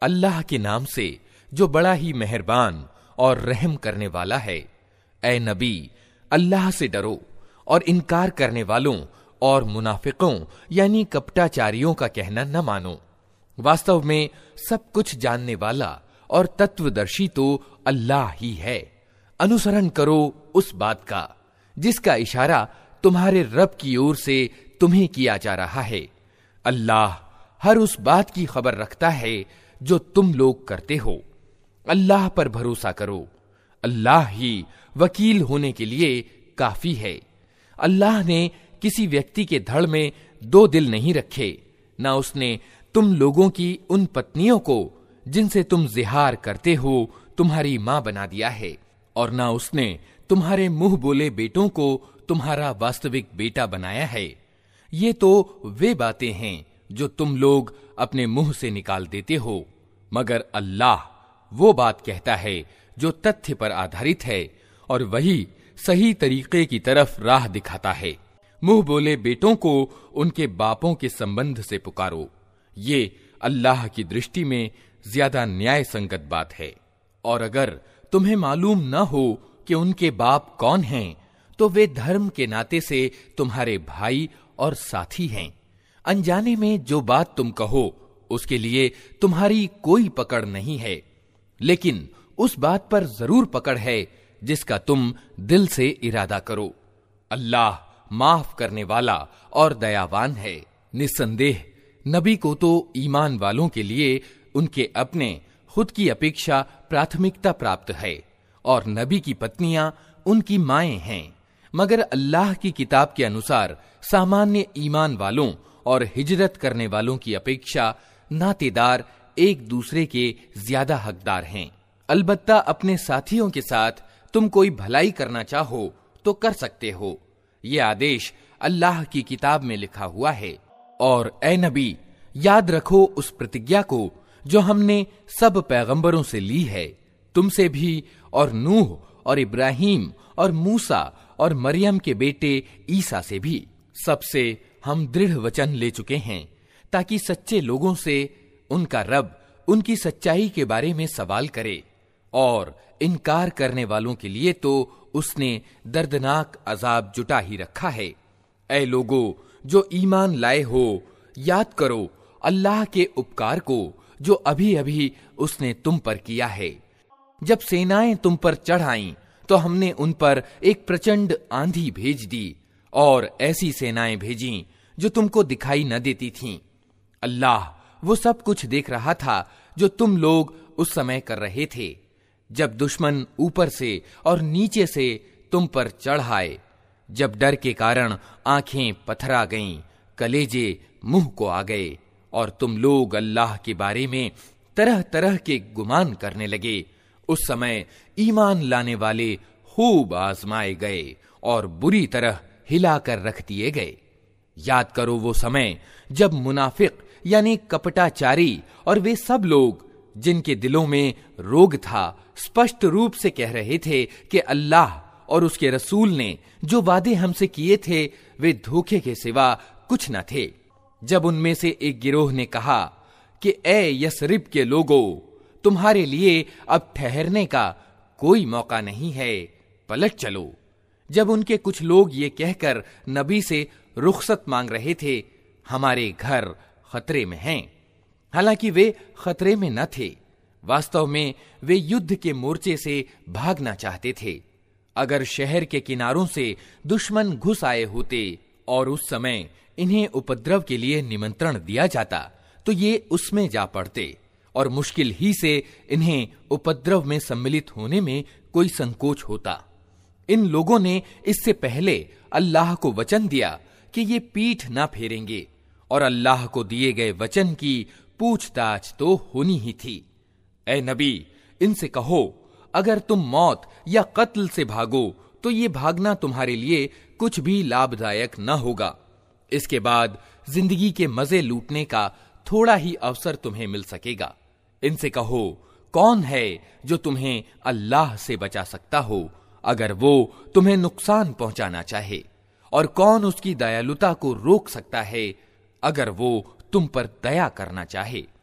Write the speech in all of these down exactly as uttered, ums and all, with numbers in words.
अल्लाह के नाम से जो बड़ा ही मेहरबान और रहम करने वाला है। ए नबी, अल्लाह से डरो और इनकार करने वालों और मुनाफिकों यानी कपटाचारियों का कहना न मानो। वास्तव में सब कुछ जानने वाला और तत्वदर्शी तो अल्लाह ही है। अनुसरण करो उस बात का जिसका इशारा तुम्हारे रब की ओर से तुम्हें किया जा रहा है। अल्लाह हर उस बात की खबर रखता है जो तुम लोग करते हो। अल्लाह पर भरोसा करो, अल्लाह ही वकील होने के लिए काफी है। अल्लाह ने किसी व्यक्ति के धड़ में दो दिल नहीं रखे, ना उसने तुम लोगों की उन पत्नियों को जिनसे तुम जिहार करते हो तुम्हारी मां बना दिया है, और ना उसने तुम्हारे मुंह बोले बेटों को तुम्हारा वास्तविक बेटा बनाया है। ये तो वे बातें हैं जो तुम लोग अपने मुंह से निकाल देते हो, मगर अल्लाह वो बात कहता है जो तथ्य पर आधारित है और वही सही तरीके की तरफ राह दिखाता है। मुंह बोले बेटों को उनके बापों के संबंध से पुकारो, ये अल्लाह की दृष्टि में ज्यादा न्याय संगत बात है। और अगर तुम्हें मालूम न हो कि उनके बाप कौन हैं, तो वे धर्म के नाते से तुम्हारे भाई और साथी हैं। अनजाने में जो बात तुम कहो उसके लिए तुम्हारी कोई पकड़ नहीं है, लेकिन उस बात पर जरूर पकड़ है जिसका तुम दिल से इरादा करो। अल्लाह माफ करने वाला और दयावान है। निस्संदेह नबी को तो ईमान वालों के लिए उनके अपने खुद की अपेक्षा प्राथमिकता प्राप्त है, और नबी की पत्नियां उनकी माएं हैं। मगर अल्लाह की किताब के अनुसार सामान्य ईमान वालों और हिजरत करने वालों की अपेक्षा नातेदार एक दूसरे के ज्यादा हकदार हैं। अलबत्ता अपने साथियों के साथ तुम कोई भलाई करना चाहो तो कर सकते हो, ये आदेश अल्लाह की किताब में लिखा हुआ है। और ए नबी, याद रखो उस प्रतिज्ञा को जो हमने सब पैगंबरों से ली है, तुमसे भी और नूह और इब्राहिम और मूसा और मरियम के बेटे ईसा से भी। सबसे हम दृढ़ वचन ले चुके हैं ताकि सच्चे लोगों से उनका रब उनकी सच्चाई के बारे में सवाल करे, और इनकार करने वालों के लिए तो उसने दर्दनाक अजाब जुटा ही रखा है। ऐ लोगो जो ईमान लाए हो, याद करो अल्लाह के उपकार को जो अभी अभी उसने तुम पर किया है। जब सेनाएं तुम पर चढ़ आईं तो हमने उन पर एक प्रचंड आंधी भेज दी, और ऐसी सेनाएं भेजीं जो तुमको दिखाई न देती थीं। अल्लाह वो सब कुछ देख रहा था जो तुम लोग उस समय कर रहे थे, जब दुश्मन ऊपर से और नीचे से तुम पर चढ़ आए, जब डर के कारण आंखें पथरा गईं, कलेजे मुंह को आ गए, और तुम लोग अल्लाह के बारे में तरह तरह के गुमान करने लगे। उस समय ईमान लाने वाले खूब आजमाए गए और बुरी तरह हिलाकर रख दिए गए। याद करो वो समय जब मुनाफिक यानी कपटाचारी और वे सब लोग जिनके दिलों में रोग था स्पष्ट रूप से कह रहे थे कि अल्लाह और उसके रसूल ने जो वादे हमसे किए थे वे धोखे के सिवा कुछ न थे। जब उनमें से एक गिरोह ने कहा कि ए यसरिब के लोगों, तुम्हारे लिए अब ठहरने का कोई मौका नहीं है, पलट चलो। जब उनके कुछ लोग ये कहकर नबी से रुखसत मांग रहे थे, हमारे घर खतरे में हैं, हालांकि वे खतरे में न थे, वास्तव में वे युद्ध के मोर्चे से भागना चाहते थे। अगर शहर के किनारों से दुश्मन घुस आए होते और उस समय इन्हें उपद्रव के लिए निमंत्रण दिया जाता तो ये उसमें जा पड़ते, और मुश्किल ही से इन्हें उपद्रव में सम्मिलित होने में कोई संकोच होता। इन लोगों ने इससे पहले अल्लाह को वचन दिया कि ये पीठ ना फेरेंगे, और अल्लाह को दिए गए वचन की पूछताछ तो होनी ही थी। ए नबी, इनसे कहो अगर तुम मौत या कत्ल से भागो तो ये भागना तुम्हारे लिए कुछ भी लाभदायक न होगा। इसके बाद जिंदगी के मजे लूटने का थोड़ा ही अवसर तुम्हें मिल सकेगा। इनसे कहो कौन है जो तुम्हें अल्लाह से बचा सकता हो अगर वो तुम्हें नुकसान पहुंचाना चाहे, और कौन उसकी दयालुता को रोक सकता है अगर वो तुम पर दया करना चाहे।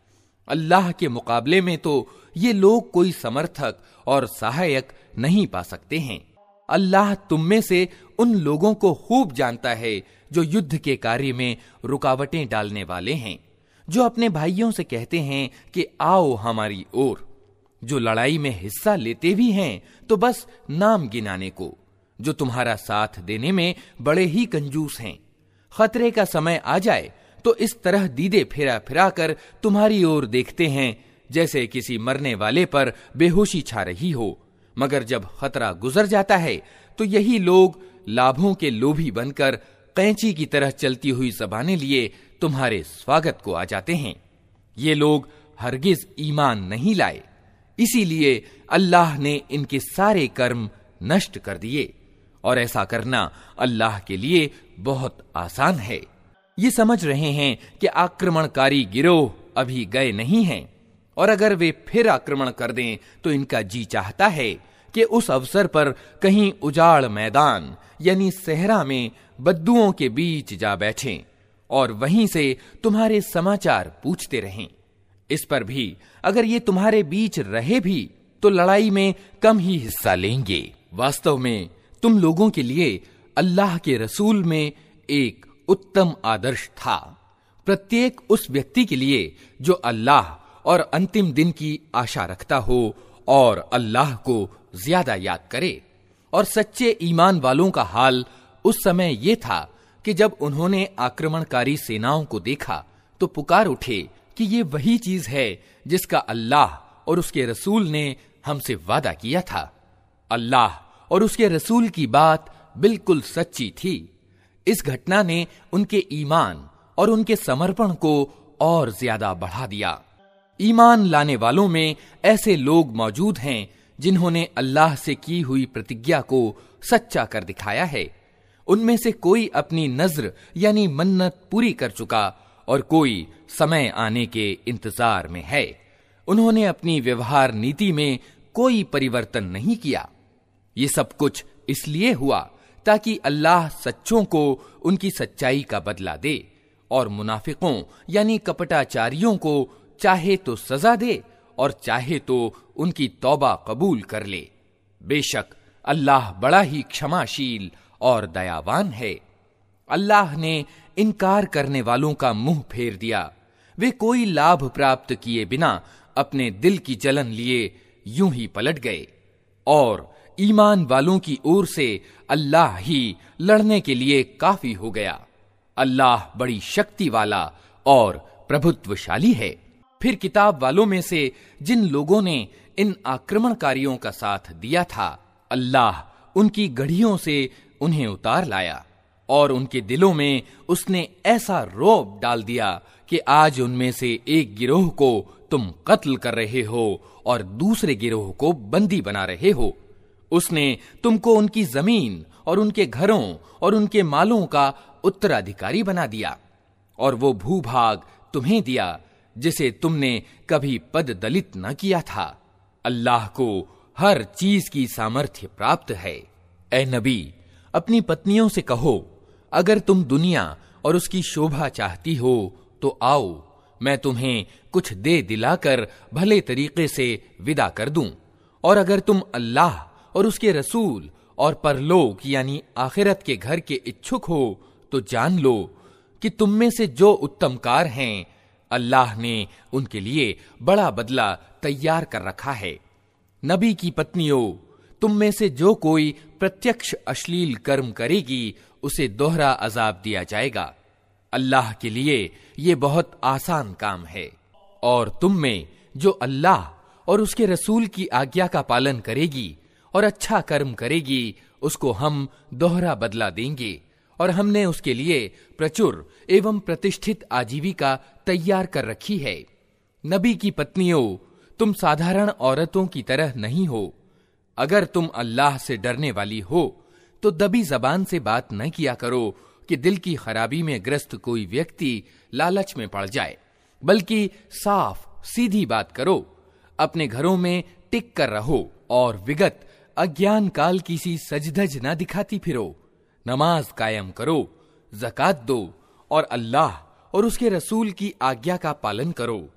अल्लाह के मुकाबले में तो ये लोग कोई समर्थक और सहायक नहीं पा सकते हैं। अल्लाह तुम में से उन लोगों को खूब जानता है जो युद्ध के कार्य में रुकावटें डालने वाले हैं, जो अपने भाइयों से कहते हैं कि आओ हमारी ओर, जो लड़ाई में हिस्सा लेते भी हैं तो बस नाम गिनाने को, जो तुम्हारा साथ देने में बड़े ही कंजूस हैं। खतरे का समय आ जाए तो इस तरह दीदे फिरा फिरा कर तुम्हारी ओर देखते हैं जैसे किसी मरने वाले पर बेहोशी छा रही हो, मगर जब खतरा गुजर जाता है तो यही लोग लाभों के लोभी बनकर कैंची की तरह चलती हुई ज़बानें लिए तुम्हारे स्वागत को आ जाते हैं। ये लोग हरगिज ईमान नहीं लाए, इसीलिए अल्लाह ने इनके सारे कर्म नष्ट कर दिए, और ऐसा करना अल्लाह के लिए बहुत आसान है। ये समझ रहे हैं कि आक्रमणकारी गिरोह अभी गए नहीं हैं, और अगर वे फिर आक्रमण कर दें तो इनका जी चाहता है कि उस अवसर पर कहीं उजाड़ मैदान यानी सहरा में बद्दुओं के बीच जा बैठें और वहीं से तुम्हारे समाचार पूछते रहें। इस पर भी अगर ये तुम्हारे बीच रहे भी तो लड़ाई में कम ही हिस्सा लेंगे। वास्तव में तुम लोगों के लिए अल्लाह के रसूल में एक उत्तम आदर्श था। प्रत्येक उस व्यक्ति के लिए जो अल्लाह और अंतिम दिन की आशा रखता हो और अल्लाह को ज्यादा याद करे। और सच्चे ईमान वालों का हाल उस समय ये था कि जब उन्होंने आक्रमणकारी सेनाओं को देखा तो पुकार उठे कि ये वही चीज है जिसका अल्लाह और उसके रसूल ने हमसे वादा किया था। अल्लाह और उसके रसूल की बात बिल्कुल सच्ची थी। इस घटना ने उनके ईमान और उनके समर्पण को और ज्यादा बढ़ा दिया। ईमान लाने वालों में ऐसे लोग मौजूद हैं जिन्होंने अल्लाह से की हुई प्रतिज्ञा को सच्चा कर दिखाया है। उनमें से कोई अपनी नज्र यानी मन्नत पूरी कर चुका और कोई समय आने के इंतजार में है। उन्होंने अपनी व्यवहार नीति में कोई परिवर्तन नहीं किया। ये सब कुछ इसलिए हुआ ताकि अल्लाह सच्चों को उनकी सच्चाई का बदला दे और मुनाफिकों यानी कपटाचारियों को चाहे तो सजा दे और चाहे तो उनकी तौबा कबूल कर ले। बेशक अल्लाह बड़ा ही क्षमाशील और दयावान है। अल्लाह ने इनकार करने वालों का मुंह फेर दिया। वे कोई लाभ प्राप्त किए बिना अपने दिल की जलन लिए यूं ही पलट गए, और ईमान वालों की ओर से अल्लाह ही लड़ने के लिए काफी हो गया। अल्लाह बड़ी शक्ति वाला और प्रभुत्वशाली है। फिर किताब वालों में से जिन लोगों ने इन आक्रमणकारियों का साथ दिया था, अल्लाह उनकी गढ़ियों से उन्हें उतार लाया और उनके दिलों में उसने ऐसा रौब डाल दिया कि आज उनमें से एक गिरोह को तुम कत्ल कर रहे हो और दूसरे गिरोह को बंदी बना रहे हो। उसने तुमको उनकी जमीन और उनके घरों और उनके मालों का उत्तराधिकारी बना दिया, और वो भूभाग तुम्हें दिया जिसे तुमने कभी पद दलित न किया था। अल्लाह को हर चीज की सामर्थ्य प्राप्त है। ए नबी, अपनी पत्नियों से कहो, अगर तुम दुनिया और उसकी शोभा चाहती हो तो आओ, मैं तुम्हें कुछ दे दिलाकर भले तरीके से विदा कर दूं। और अगर तुम अल्लाह और उसके रसूल और परलोक यानी आखिरत के घर के इच्छुक हो तो जान लो कि तुम में से जो उत्तमकार हैं, अल्लाह ने उनके लिए बड़ा बदला तैयार कर रखा है। नबी की पत्नियों, तुम में से जो कोई प्रत्यक्ष अश्लील कर्म करेगी उसे दोहरा अजाब दिया जाएगा। अल्लाह के लिए ये बहुत आसान काम है। और तुम में जो अल्लाह और उसके रसूल की आज्ञा का पालन करेगी और अच्छा कर्म करेगी, उसको हम दोहरा बदला देंगे, और हमने उसके लिए प्रचुर एवं प्रतिष्ठित आजीविका तैयार कर रखी है। नबी की पत्नियों, तुम साधारण औरतों की तरह नहीं हो। अगर तुम अल्लाह से डरने वाली हो तो दबी जबान से बात न किया करो कि दिल की खराबी में ग्रस्त कोई व्यक्ति लालच में पड़ जाए, बल्कि साफ सीधी बात करो। अपने घरों में टिक कर रहो और विगत अज्ञान काल की सी सजधज न दिखाती फिरो। नमाज कायम करो, जकात दो और अल्लाह और उसके रसूल की आज्ञा का पालन करो।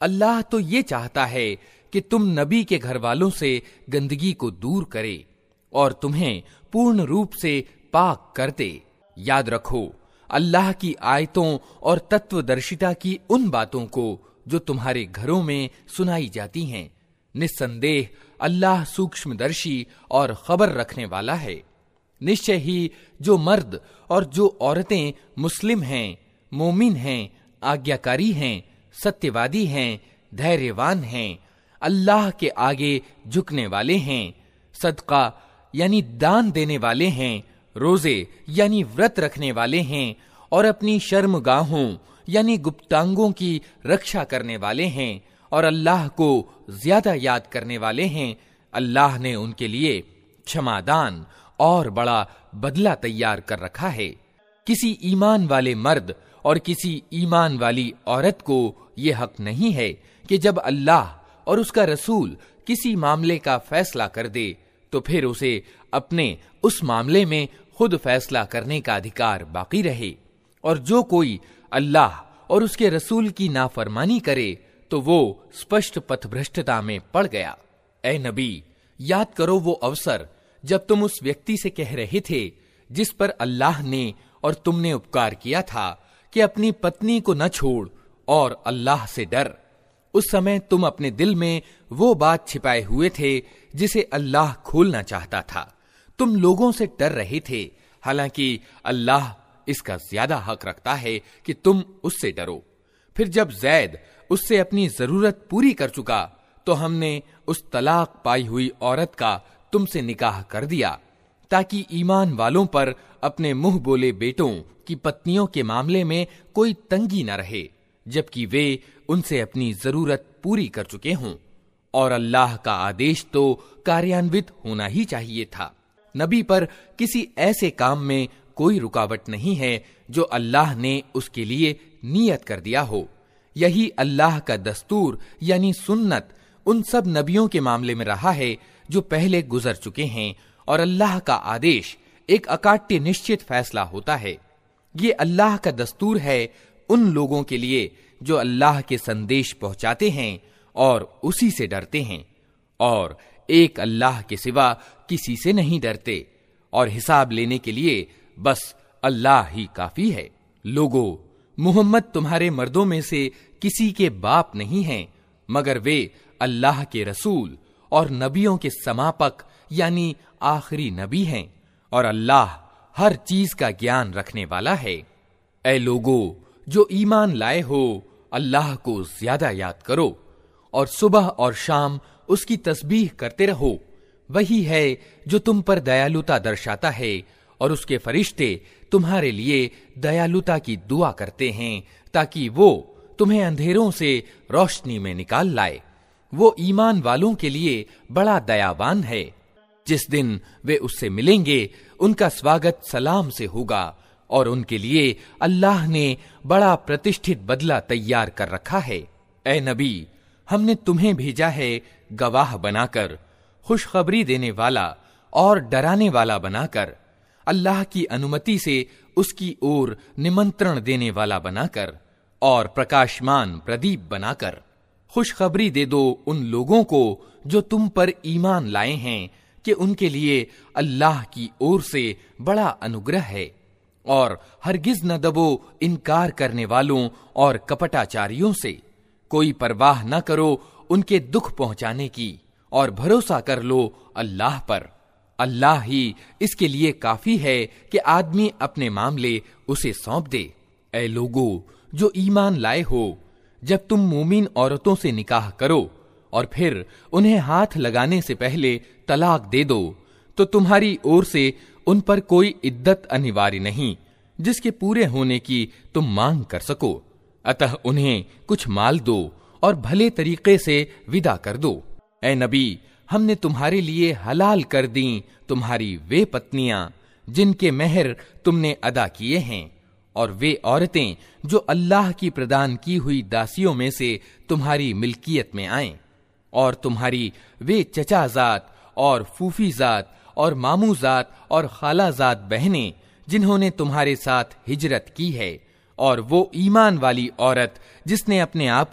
अल्लाह तो ये चाहता है कि तुम नबी के घर वालों से गंदगी को दूर करे और तुम्हें पूर्ण रूप से पाक कर दे। याद रखो, अल्लाह की आयतों और तत्वदर्शिता की उन बातों को जो तुम्हारे घरों में सुनाई जाती हैं, निस्संदेह अल्लाह सूक्ष्मदर्शी और खबर रखने वाला है। निश्चय ही जो मर्द और जो औरतें मुस्लिम हैं, मोमिन हैं, आज्ञाकारी हैं, सत्यवादी हैं, धैर्यवान हैं, अल्लाह के आगे झुकने वाले हैं, सदका यानी दान देने वाले हैं, रोजे यानी व्रत रखने वाले हैं और अपनी शर्मगाहों यानी गुप्तांगों की रक्षा करने वाले हैं और अल्लाह को ज्यादा याद करने वाले हैं, अल्लाह ने उनके लिए क्षमादान और बड़ा बदला तैयार कर रखा है। किसी ईमान वाले मर्द और किसी ईमान वाली औरत को यह हक नहीं है कि जब अल्लाह और उसका रसूल किसी मामले का फैसला कर दे तो फिर उसे अपने उस मामले में खुद फैसला करने का अधिकार बाकी रहे। और जो कोई अल्लाह और उसके रसूल की नाफरमानी करे तो वो स्पष्ट पथभ्रष्टता में पड़ गया। ए नबी, याद करो वो अवसर जब तुम उस व्यक्ति से कह रहे थे जिस पर अल्लाह ने और तुमने उपकार किया था कि अपनी पत्नी को न छोड़ और अल्लाह से डर। उस समय तुम अपने दिल में वो बात छिपाए हुए थे जिसे अल्लाह खोलना चाहता था। तुम लोगों से डर रहे थे, हालांकि अल्लाह इसका ज्यादा हक रखता है कि तुम उससे डरो। फिर जब जैद उससे अपनी जरूरत पूरी कर चुका तो हमने उस तलाक पाई हुई औरत का तुमसे निकाह कर दिया ताकि ईमान वालों पर अपने मुंह बोले बेटों की पत्नियों के मामले में कोई तंगी न रहे, जबकि वे उनसे अपनी जरूरत पूरी कर चुके हों। और अल्लाह का आदेश तो कार्यान्वित होना ही चाहिए था। नबी पर किसी ऐसे काम में कोई रुकावट नहीं है जो अल्लाह ने उसके लिए नियत कर दिया हो। यही अल्लाह का दस्तूर यानी सुन्नत उन सब नबियों के मामले में रहा है जो पहले गुजर चुके हैं, और अल्लाह का आदेश एक अकाट्य निश्चित फैसला होता है। ये अल्लाह का दस्तूर है उन लोगों के लिए जो अल्लाह के संदेश पहुंचाते हैं और उसी से डरते हैं, और एक अल्लाह के सिवा किसी से नहीं डरते, और हिसाब लेने के लिए बस अल्लाह ही काफी है। लोगो, मुहम्मद तुम्हारे मर्दों में से किसी के बाप नहीं हैं, मगर वे अल्लाह के रसूल और नबियों के समापक यानी आखिरी नबी हैं, और अल्लाह हर चीज का ज्ञान रखने वाला है। ऐ लोगो जो ईमान लाए हो, अल्लाह को ज्यादा याद करो और सुबह और शाम उसकी तस्बीह करते रहो। वही है जो तुम पर दयालुता दर्शाता है, और उसके फरिश्ते तुम्हारे लिए दयालुता की दुआ करते हैं ताकि वो तुम्हें अंधेरों से रोशनी में निकाल लाए। वो ईमान वालों के लिए बड़ा दयावान है। जिस दिन वे उससे मिलेंगे उनका स्वागत सलाम से होगा, और उनके लिए अल्लाह ने बड़ा प्रतिष्ठित बदला तैयार कर रखा है। ए नबी, हमने तुम्हें भेजा है गवाह बनाकर, खुशखबरी देने वाला और डराने वाला बनाकर, अल्लाह की अनुमति से उसकी ओर निमंत्रण देने वाला बनाकर, और प्रकाशमान प्रदीप बनाकर। खुशखबरी दे दो उन लोगों को जो तुम पर ईमान लाए हैं कि उनके लिए अल्लाह की ओर से बड़ा अनुग्रह है, और हरगिज न दबो इनकार करने वालों और कपटाचारियों से। कोई परवाह न करो उनके दुख पहुंचाने की, और भरोसा कर लो अल्लाह पर। अल्लाह ही इसके लिए काफी है कि आदमी अपने मामले उसे सौंप दे। ऐ लोगो जो ईमान लाए हो, जब तुम मोमिन औरतों से निकाह करो और फिर उन्हें हाथ लगाने से पहले तलाक दे दो, तो तुम्हारी ओर से उन पर कोई इद्दत अनिवार्य नहीं जिसके पूरे होने की तुम मांग कर सको। अतः उन्हें कुछ माल दो और भले तरीके से विदा कर दो। ऐ नबी, हमने तुम्हारे लिए हलाल कर दी तुम्हारी वे पत्नियां जिनके मेहर तुमने अदा किए हैं, और वे औरतें जो अल्लाह की प्रदान की हुई दासियों में से तुम्हारी मिल्कियत में आएं, और तुम्हारी वे चचाजात और फूफीजात और मामूजात और खालाजात बहनें जिन्होंने तुम्हारे साथ हिजरत की है, और वो ईमान वाली औरत जिसने अपने आप को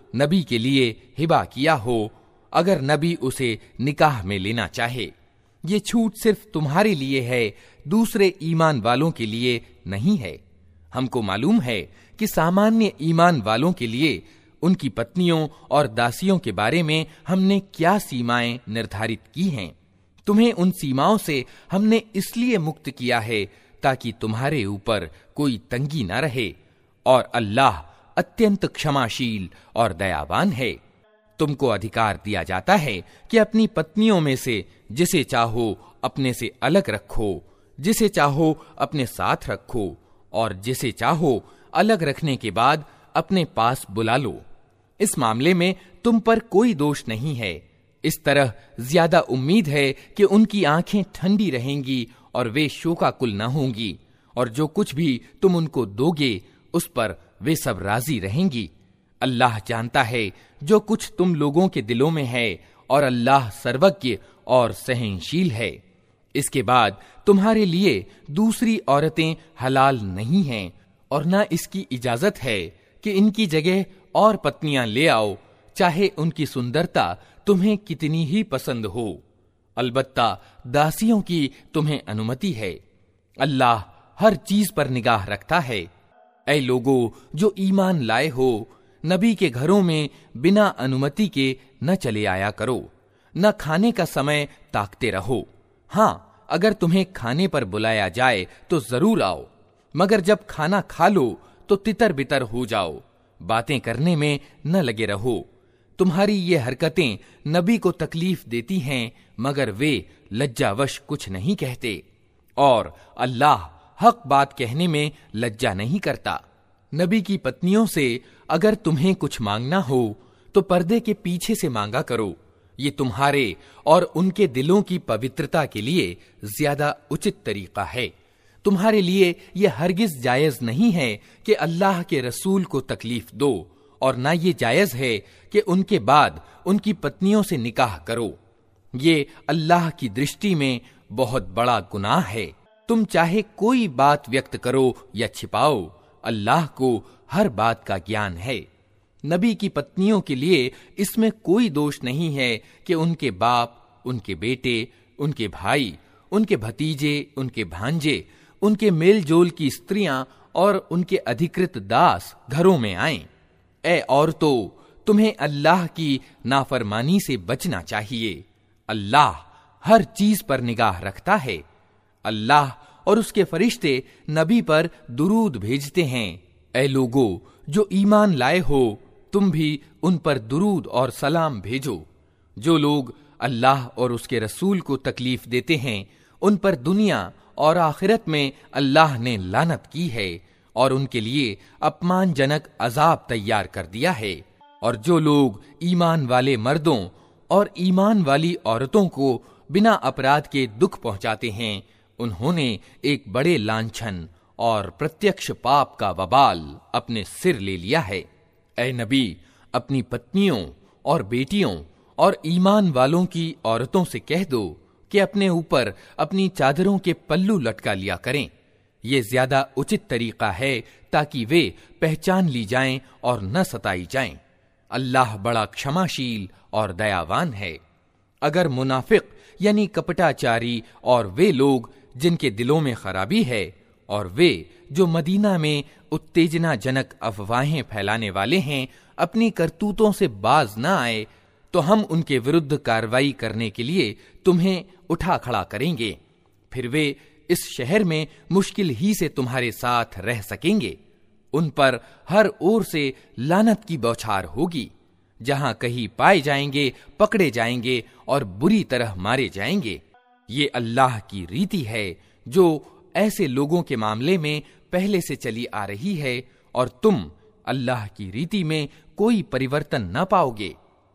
नबी के लिए हिबा किया हो, अगर नबी उसे निकाह में लेना चाहे। ये छूट सिर्फ तुम्हारे लिए है, दूसरे ईमान वालों के लिए नहीं है। हमको मालूम है कि सामान्य ईमान वालों के लिए उनकी पत्नियों और दासियों के बारे में हमने क्या सीमाएं निर्धारित की हैं। तुम्हें उन सीमाओं से हमने इसलिए मुक्त किया है ताकि तुम्हारे ऊपर कोई तंगी न रहे, और अल्लाह अत्यंत क्षमाशील और दयावान है। तुमको अधिकार दिया जाता है कि अपनी पत्नियों में से जिसे चाहो अपने से अलग रखो, जिसे चाहो अपने साथ रखो, और जिसे चाहो अलग रखने के बाद अपने पास बुला लो। इस मामले में तुम पर कोई दोष नहीं है। इस तरह ज्यादा उम्मीद है कि उनकी आंखें ठंडी रहेंगी और वे शोकाकुल न होंगी, और जो कुछ भी तुम उनको दोगे उस पर वे सब राजी रहेंगी। अल्लाह जानता है जो कुछ तुम लोगों के दिलों में है, और अल्लाह सर्वज्ञ और सहनशील है। इसके बाद तुम्हारे लिए दूसरी औरतें हलाल नहीं हैं, और न इसकी इजाजत है कि इनकी जगह और पत्नियां ले आओ, चाहे उनकी सुंदरता तुम्हें कितनी ही पसंद हो। अलबत्ता दासियों की तुम्हें अनुमति है। अल्लाह हर चीज पर निगाह रखता है। ऐ लोगों जो ईमान लाए हो, नबी के घरों में बिना अनुमति के न चले आया करो, न खाने का समय ताकते रहो। हाँ, अगर तुम्हें खाने पर बुलाया जाए तो जरूर आओ, मगर जब खाना खा लो तो तितर बितर हो जाओ, बातें करने में न लगे रहो। तुम्हारी ये हरकतें नबी को तकलीफ देती हैं, मगर वे लज्जावश कुछ नहीं कहते, और अल्लाह हक बात कहने में लज्जा नहीं करता। नबी की पत्नियों से अगर तुम्हें कुछ मांगना हो तो पर्दे के पीछे से मांगा करो। ये तुम्हारे और उनके दिलों की पवित्रता के लिए ज्यादा उचित तरीका है। तुम्हारे लिए यह हरगिज जायज नहीं है कि अल्लाह के रसूल को तकलीफ दो, और ना ये जायज है कि उनके बाद उनकी पत्नियों से निकाह करो। ये अल्लाह की दृष्टि में बहुत बड़ा गुनाह है। तुम चाहे कोई बात व्यक्त करो या छिपाओ, अल्लाह को हर बात का ज्ञान है। नबी की पत्नियों के लिए इसमें कोई दोष नहीं है कि उनके बाप, उनके बेटे, उनके भाई, उनके भतीजे, उनके भांजे, उनके मेलजोल की स्त्रियां और उनके अधिकृत दास घरों में आएं। ऐ औरतों, तुम्हें अल्लाह की नाफरमानी से बचना चाहिए। अल्लाह हर चीज पर निगाह रखता है। अल्लाह और उसके फरिश्ते नबी पर दुरूद भेजते हैं। ऐ लोगों जो ईमान लाए हो, तुम भी उन पर दुरूद और सलाम भेजो। जो लोग अल्लाह और उसके रसूल को तकलीफ देते हैं, उन पर दुनिया और आखिरत में अल्लाह ने लानत की है, और उनके लिए अपमानजनक अजाब तैयार कर दिया है। और जो लोग ईमान वाले मर्दों और ईमान वाली औरतों को बिना अपराध के दुख पहुंचाते हैं, उन्होंने एक बड़े लांछन और प्रत्यक्ष पाप का वबाल अपने सिर ले लिया है। ऐ नबी, अपनी पत्नियों और बेटियों और ईमान वालों की औरतों से कह दो कि अपने ऊपर अपनी चादरों के पल्लू लटका लिया करें। ये ज्यादा उचित तरीका है ताकि वे पहचान ली जाएं और न सताई जाएं। अल्लाह बड़ा क्षमाशील और दयावान है। अगर मुनाफिक यानी कपटाचारी और वे लोग जिनके दिलों में खराबी है, और वे जो मदीना में उत्तेजनाजनक अफवाहें फैलाने वाले हैं, अपनी करतूतों से बाज न आए, तो हम उनके विरुद्ध कार्रवाई करने के लिए तुम्हें उठा खड़ा करेंगे। फिर वे इस शहर में मुश्किल ही से तुम्हारे साथ रह सकेंगे। उन पर हर ओर से लानत की बौछार होगी। जहां कहीं पाए जाएंगे, पकड़े जाएंगे और बुरी तरह मारे जाएंगे। ये अल्लाह की रीति है जो ऐसे लोगों के मामले में पहले से चली आ रही है, और तुम अल्लाह की रीति में कोई परिवर्तन न पाओगे।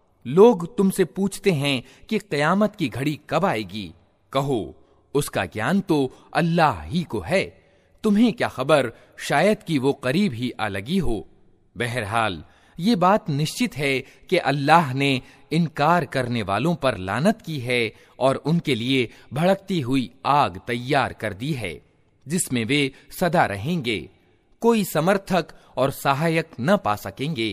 लोग तुमसे पूछते हैं कि क़यामत की घड़ी कब आएगी। कहो, उसका ज्ञान तो अल्लाह ही को है। तुम्हें क्या खबर, शायद कि वो करीब ही आ लगी हो। बहरहाल ये बात निश्चित है कि अल्लाह ने इनकार करने वालों पर लानत की है और उनके लिए भड़कती हुई आग तैयार कर दी है, जिसमें वे सदा रहेंगे। कोई समर्थक और सहायक न पा सकेंगे।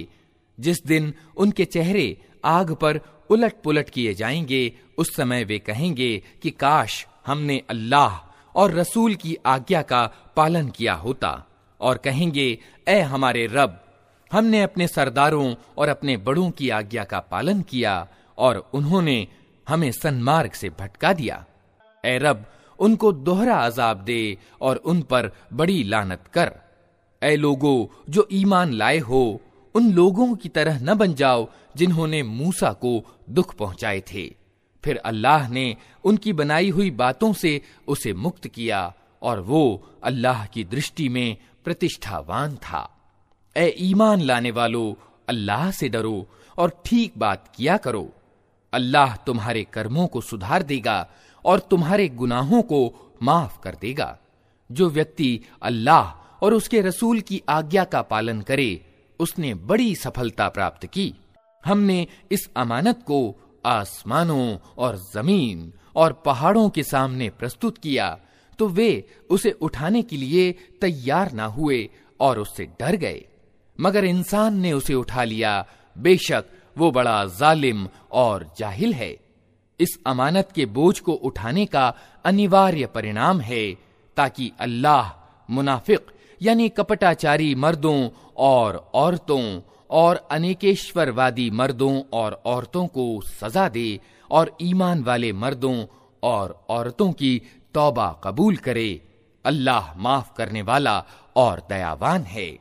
जिस दिन उनके चेहरे आग पर उलट पुलट किए जाएंगे, उस समय वे कहेंगे कि काश हमने अल्लाह और रसूल की आज्ञा का पालन किया होता, और कहेंगे, ऐ हमारे रब, हमने अपने सरदारों और अपने बड़ों की आज्ञा का पालन किया और उन्होंने हमें सन्मार्ग से भटका दिया। ऐ रब, उनको दोहरा अजाब दे और उन पर बड़ी लानत कर। ऐ लोगों जो ईमान लाए हो, उन लोगों की तरह न बन जाओ जिन्होंने मूसा को दुख पहुंचाए थे। फिर अल्लाह ने उनकी बनाई हुई बातों से उसे मुक्त किया और वो अल्लाह की दृष्टि में प्रतिष्ठावान था। ऐ ईमान लाने वालों, अल्लाह से डरो और ठीक बात किया करो। अल्लाह तुम्हारे कर्मों को सुधार देगा और तुम्हारे गुनाहों को माफ कर देगा। जो व्यक्ति अल्लाह और उसके रसूल की आज्ञा का पालन करे, उसने बड़ी सफलता प्राप्त की। हमने इस अमानत को आसमानों और जमीन और पहाड़ों के सामने प्रस्तुत किया, तो वे उसे उठाने के लिए तैयार ना हुए और उससे डर गए, मगर इंसान ने उसे उठा लिया। बेशक वो बड़ा जालिम और जाहिल है। इस अमानत के बोझ को उठाने का अनिवार्य परिणाम है ताकि अल्लाह मुनाफिक यानी कपटाचारी मर्दों और औरतों और अनेकेश्वरवादी मर्दों और औरतों को सजा दे और ईमान वाले मर्दों और औरतों की तौबा कबूल करे। अल्लाह माफ करने वाला और दयावान है।